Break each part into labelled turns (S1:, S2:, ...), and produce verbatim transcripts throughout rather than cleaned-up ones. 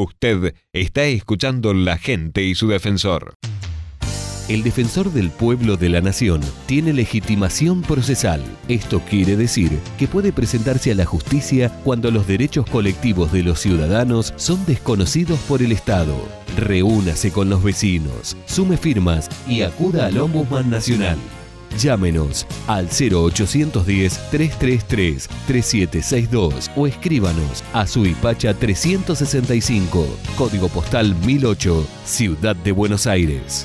S1: Usted está escuchando La Gente y su Defensor.
S2: El defensor del pueblo de la nación tiene legitimación procesal. Esto quiere decir que puede presentarse a la justicia cuando los derechos colectivos de los ciudadanos son desconocidos por el Estado. Reúnase con los vecinos, sume firmas y acuda al Ombudsman Nacional. Llámenos al cero ochocientos diez, trescientos treinta y tres, treinta y siete sesenta y dos o escríbanos a Suipacha trescientos sesenta y cinco, código postal mil ocho, Ciudad de Buenos Aires.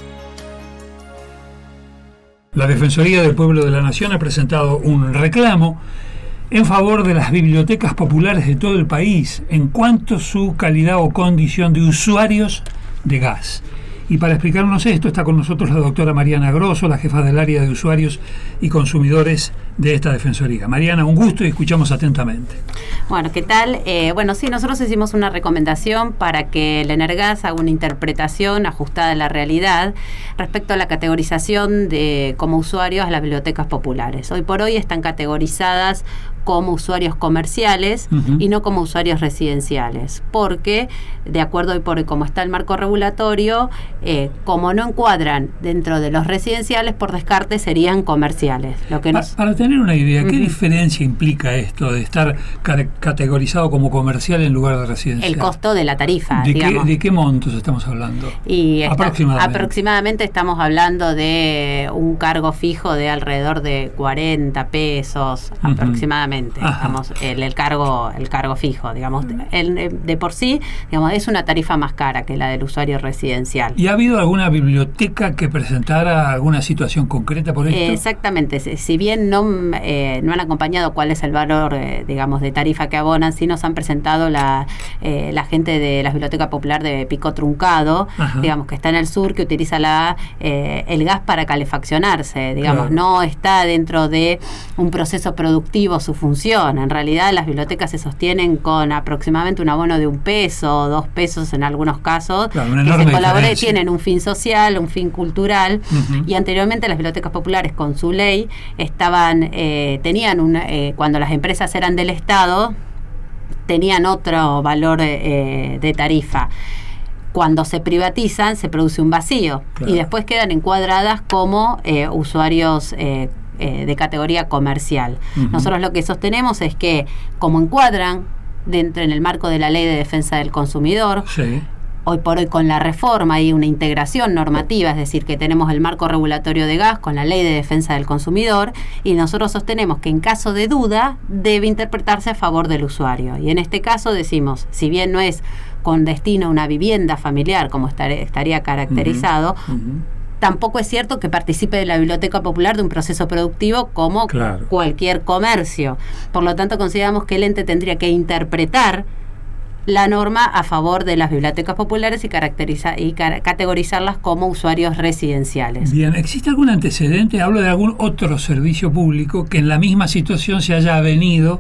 S3: La Defensoría del Pueblo de la Nación ha presentado un reclamo en favor de las bibliotecas populares de todo el país en cuanto a su calidad o condición de usuarios de gas. Y para explicarnos esto está con nosotros la doctora Mariana Grosso, la jefa del área de usuarios y consumidores de esta Defensoría. Mariana, un gusto y escuchamos atentamente.
S4: Bueno, ¿qué tal? Eh, bueno, sí, nosotros hicimos una recomendación para que el ENERGAS haga una interpretación ajustada a la realidad respecto a la categorización de como usuarios a las bibliotecas populares. Hoy por hoy están categorizadas como usuarios comerciales uh-huh. y no como usuarios residenciales, porque de acuerdo hoy por hoy como está el marco regulatorio, eh, como no encuadran dentro de los residenciales, por descarte serían comerciales. Lo que nos...
S3: Para tener una idea, ¿qué uh-huh. diferencia implica esto de estar ca- categorizado como comercial en lugar de residencial?
S4: El costo de la tarifa,
S3: ¿De
S4: digamos.
S3: qué, ¿De qué montos estamos hablando?
S4: Y está,
S3: aproximadamente.
S4: aproximadamente estamos hablando de un cargo fijo de alrededor de cuarenta pesos uh-huh. aproximadamente. Digamos, el, el cargo el cargo fijo, digamos, el, de por sí, digamos, es una tarifa más cara que la del usuario residencial.
S3: ¿Y ha habido alguna biblioteca que presentara alguna situación concreta por esto?
S4: Eh, exactamente, si bien no, eh, no han acompañado cuál es el valor, eh, digamos, de tarifa que abonan, sí nos han presentado la, eh, la gente de la Biblioteca Popular de Pico Truncado, Ajá. digamos, que está en el sur, que utiliza la eh, el gas para calefaccionarse, digamos, claro. no está dentro de un proceso productivo su función. En realidad las bibliotecas se sostienen con aproximadamente un abono de un peso, dos pesos en algunos casos,
S3: claro, una
S4: que se colabora,
S3: diferencia.
S4: Tienen un fin social, un fin cultural,
S3: uh-huh.
S4: y anteriormente las bibliotecas populares con su ley estaban, eh, tenían un, eh, cuando las empresas eran del Estado, tenían otro valor eh, de tarifa. Cuando se privatizan se produce un vacío, claro. y después quedan encuadradas como eh, usuarios eh, Eh, de categoría comercial. Uh-huh. Nosotros lo que sostenemos es que como encuadran dentro en el marco de la Ley de Defensa del Consumidor,
S3: sí.
S4: hoy por hoy con la reforma hay una integración normativa, es decir, que tenemos el marco regulatorio de gas con la Ley de Defensa del Consumidor, y nosotros sostenemos que en caso de duda debe interpretarse a favor del usuario. Y en este caso decimos, si bien no es con destino a una vivienda familiar como estar, estaría caracterizado, uh-huh. Uh-huh. tampoco es cierto que participe de la Biblioteca Popular de un proceso productivo como
S3: claro.
S4: cualquier comercio. Por lo tanto, consideramos que el ente tendría que interpretar la norma a favor de las bibliotecas populares y, caracteriza, y car- categorizarlas como usuarios residenciales.
S3: Bien, ¿existe algún antecedente? Hablo de algún otro servicio público que en la misma situación se haya avenido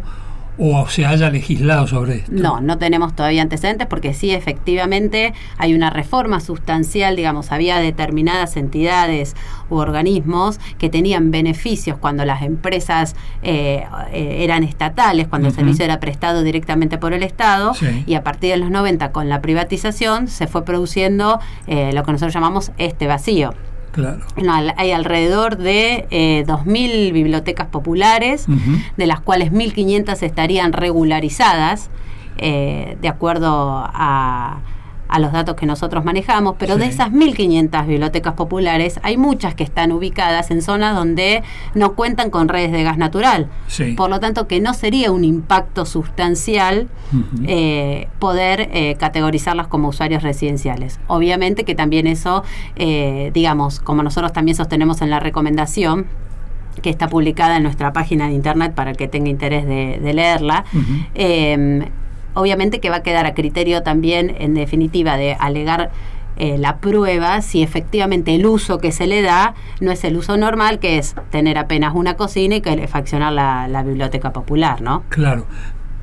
S3: o se haya legislado sobre esto.
S4: No, no tenemos todavía antecedentes porque sí, efectivamente, hay una reforma sustancial, digamos, había determinadas entidades u organismos que tenían beneficios cuando las empresas eh, eh, eran estatales, cuando uh-huh. el servicio era prestado directamente por el Estado,
S3: sí.
S4: y a partir de los noventa, con la privatización, se fue produciendo eh, lo que nosotros llamamos este vacío.
S3: Claro.
S4: No, hay alrededor de eh, dos mil bibliotecas populares, uh-huh. de las cuales mil quinientas estarían regularizadas, eh, de acuerdo a, a los datos que nosotros manejamos, pero sí. de esas mil quinientas bibliotecas populares, hay muchas que están ubicadas en zonas donde no cuentan con redes de gas natural.
S3: Sí.
S4: Por lo tanto, que no sería un impacto sustancial uh-huh. eh, poder eh, categorizarlas como usuarios residenciales. Obviamente que también eso, eh, digamos, como nosotros también sostenemos en la recomendación, que está publicada en nuestra página de internet para el que tenga interés de, de leerla, uh-huh. eh, obviamente que va a quedar a criterio también, en definitiva, de alegar eh, la prueba si efectivamente el uso que se le da no es el uso normal, que es tener apenas una cocina y calefaccionar la, la biblioteca popular, ¿no?
S3: Claro.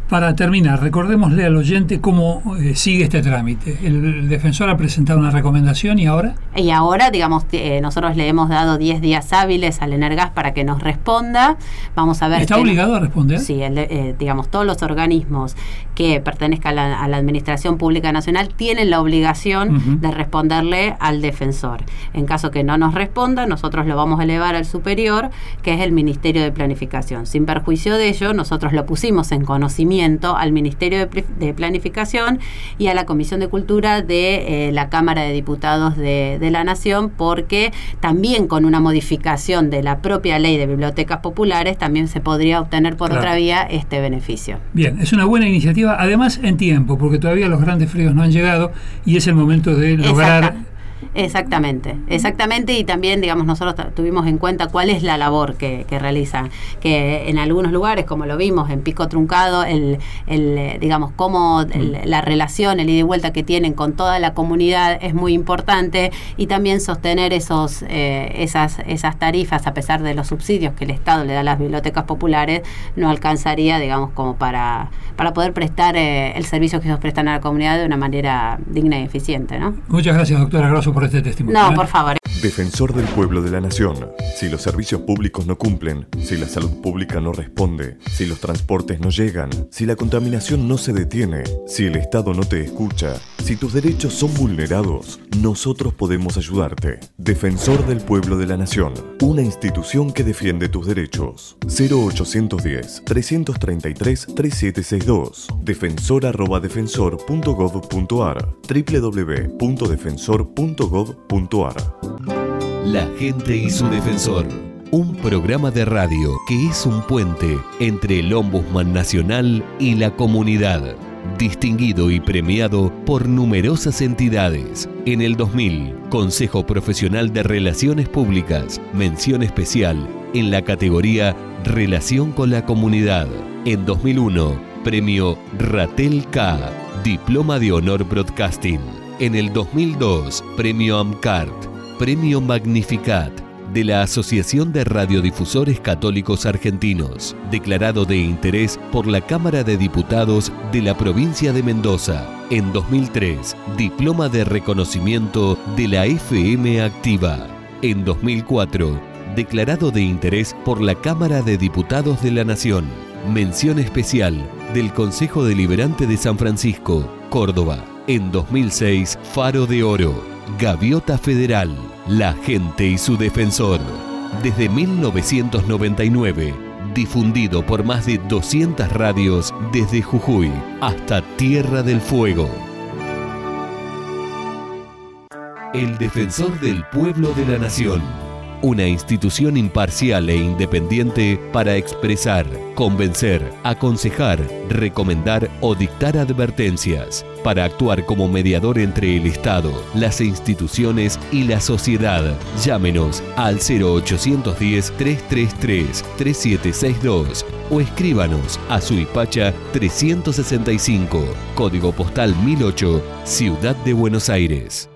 S3: Para terminar, recordémosle al oyente cómo eh, sigue este trámite. El defensor ha presentado una recomendación y ahora...
S4: Y ahora, digamos, eh, nosotros le hemos dado diez días hábiles al Energas para que nos responda. Vamos a ver...
S3: ¿Está obligado no, a responder?
S4: Sí, el, eh, digamos, todos los organismos que pertenezcan a la, a la Administración Pública Nacional tienen la obligación uh-huh. de responderle al defensor. En caso que no nos responda, nosotros lo vamos a elevar al superior, que es el Ministerio de Planificación. Sin perjuicio de ello, nosotros lo pusimos en conocimiento al Ministerio de, de Planificación y a la Comisión de Cultura de eh, la Cámara de Diputados de, de la Nación, porque también con una modificación de la propia ley de bibliotecas populares también se podría obtener por claro. otra vía este beneficio.
S3: Bien, es una buena iniciativa, además en tiempo, porque todavía los grandes fríos no han llegado y es el momento de lograr...
S4: Exacta. Exactamente, exactamente, y también, digamos, nosotros t- tuvimos en cuenta cuál es la labor que, que realizan, que en algunos lugares, como lo vimos en Pico Truncado, el, el digamos, cómo el, la relación, el ida y vuelta que tienen con toda la comunidad es muy importante, y también sostener esos eh, esas esas tarifas, a pesar de los subsidios que el Estado le da a las bibliotecas populares, no alcanzaría, digamos, como para, para poder prestar eh, el servicio que ellos prestan a la comunidad de una manera digna y eficiente, ¿no?
S3: Muchas gracias, doctora Grosso, por este testimonio.
S4: No, por favor.
S5: Defensor del pueblo de la nación. Si los servicios públicos no cumplen, si la salud pública no responde, si los transportes no llegan, si la contaminación no se detiene, si el Estado no te escucha, si tus derechos son vulnerados, nosotros podemos ayudarte. Defensor del pueblo de la nación. Una institución que defiende tus derechos. cero ochocientos diez, trescientos treinta y tres, treinta y siete sesenta y dos. defensor arroba defensor punto gov punto ar. doble u doble u doble u punto defensor punto gov punto ar.
S2: La gente y su defensor. Un programa de radio que es un puente entre el Ombudsman Nacional y la comunidad. Distinguido y premiado por numerosas entidades. En el dos mil, Consejo Profesional de Relaciones Públicas, mención especial en la categoría Relación con la Comunidad. En dos mil uno, Premio Ratel K, Diploma de Honor Broadcasting. En el dos mil dos, Premio AMCART, Premio Magnificat de la Asociación de Radiodifusores Católicos Argentinos, declarado de interés por la Cámara de Diputados de la provincia de Mendoza. En dos mil tres, Diploma de Reconocimiento de la F M Activa. En dos mil cuatro, declarado de interés por la Cámara de Diputados de la Nación. Mención especial del Consejo Deliberante de San Francisco, Córdoba. En dos mil seis, Faro de Oro. Gaviota Federal, la gente y su defensor. Desde mil novecientos noventa y nueve, difundido por más de doscientas radios desde Jujuy hasta Tierra del Fuego. El defensor del pueblo de la nación. Una institución imparcial e independiente para expresar, convencer, aconsejar, recomendar o dictar advertencias, para actuar como mediador entre el Estado, las instituciones y la sociedad. Llámenos al cero ochocientos diez, trescientos treinta y tres, treinta y siete sesenta y dos o escríbanos a Suipacha trescientos sesenta y cinco, código postal mil ocho, Ciudad de Buenos Aires.